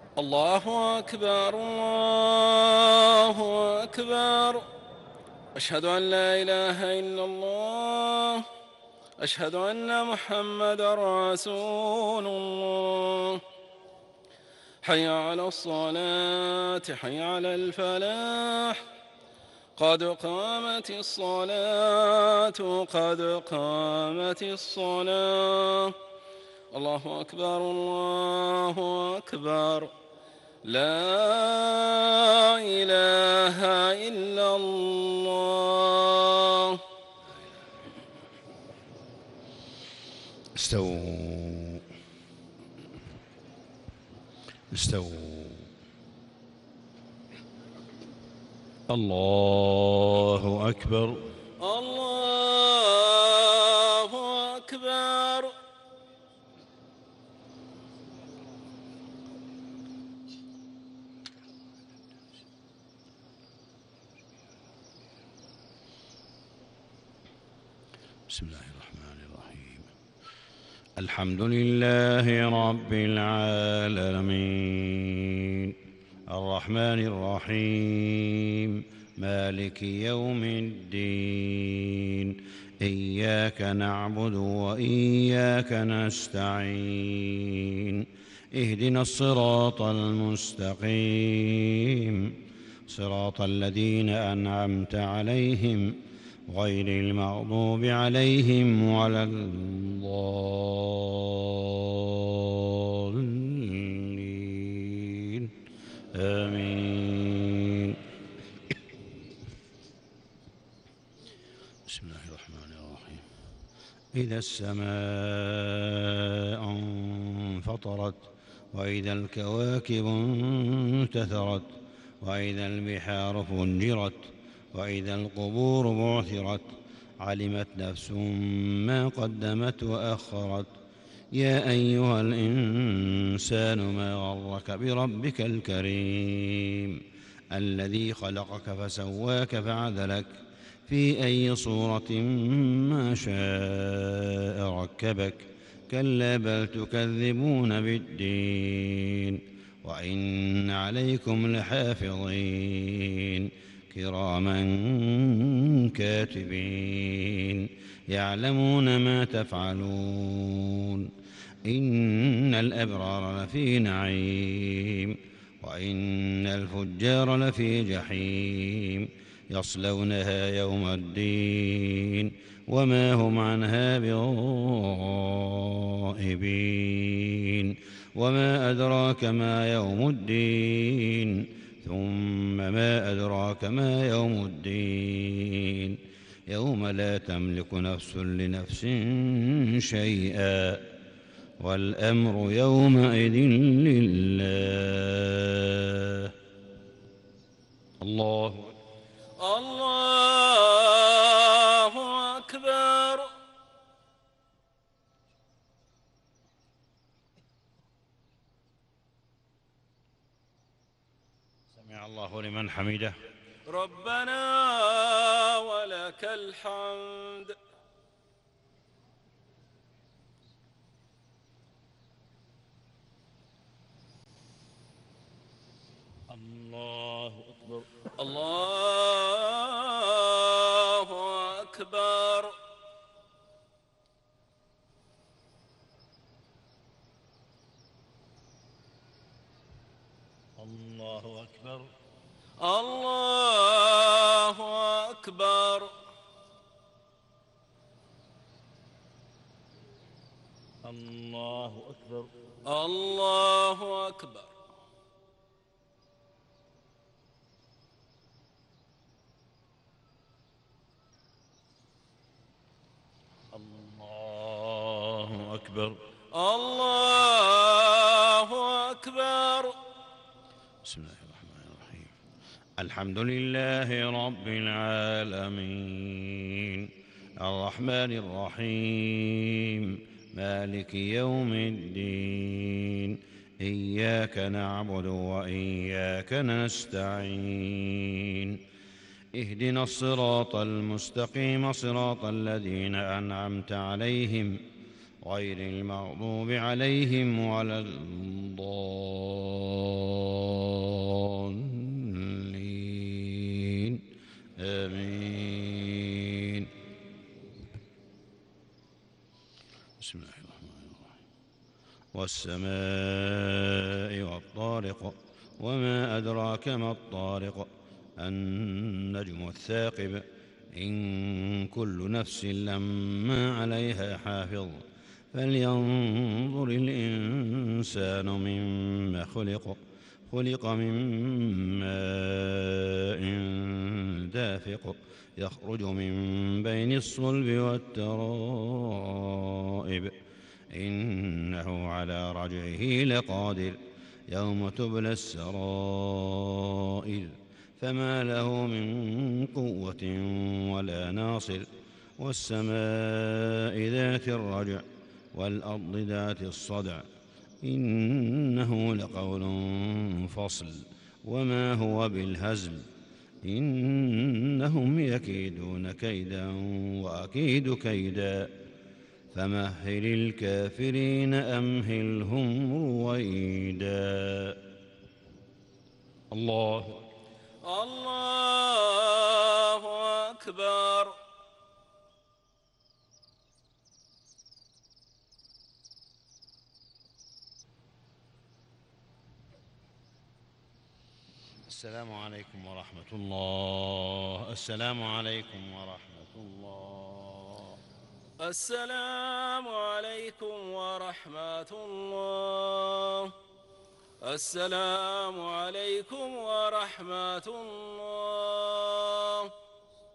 الله أكبر الله أكبر. أشهد أن لا إله إلا الله. أشهد أن محمدا رسول الله. حي على الصلاة حي على الفلاح. قد قامت الصلاة قد قامت الصلاة. الله أكبر الله أكبر. لا إله إلا الله. استووا استووا. الله أكبر الله أكبر. بسم الله الرحمن الرحيم. الحمد لله رب العالمين الرحمن الرحيم مالك يوم الدين. إياك نعبد وإياك نستعين. اهدنا الصراط المستقيم صراط الذين أنعمت عليهم غير المغضوب عليهم ولا الضالين آمين. بسم الله الرحمن الرحيم. إذا السماء انفطرت وإذا الكواكب انتثرت وإذا البحار فجرت وإذا القبور بعثرت علمت نفس ما قدمت وأخرت. يا أيها الإنسان ما غرك بربك الكريم الذي خلقك فسواك فعدلك في أي صورة ما شاء ركبك. كلا بل تكذبون بالدين وإن عليكم لحافظين كراما كاتبين يعلمون ما تفعلون. إن الأبرار لفي نعيم وإن الفجار لفي جحيم يصلونها يوم الدين وما هم عنها بغائبين. وما أدراك ما يوم الدين ثم ما أدراك ما يوم الدين يوم لا تملك نفس لنفس شيئا والأمر يومئذ لله. الله أكبر. سمع الله لمن حمده. ربنا ولك الحمد. الله أكبر الله أكبر. الله أكبر الله أكبر. الله أكبر الله أكبر. الله أكبر. الله أكبر. بسم الله الرحمن الرحيم. الحمد لله رب العالمين الرحمن الرحيم مالك يوم الدين. إياك نعبد وإياك نستعين. اهدنا الصراط المستقيم صراط الذين أنعمت عليهم غير المغضوب عليهم ولا الضالين والسماء والطارق وما أدراك ما الطارق النجم الثاقب إن كل نفس لما عليها حافظ فلينظر الإنسان مما خلق من ماء دافق يخرج من بين الصلب والترائب إنه على رجعه لقادر يوم تبلى السرائر فما له من قوة ولا ناصر والسماء ذات الرجع والأرض ذات الصدع إنه لقول فصل وما هو بالهزل إنهم يكيدون كيدا وأكيد كيدا فمهل الكافرين أمهلهم رويدا. الله الله أكبر. السلام عليكم ورحمة الله. السلام عليكم ورحمة الله. السلام عليكم ورحمة الله. السلام عليكم ورحمة الله.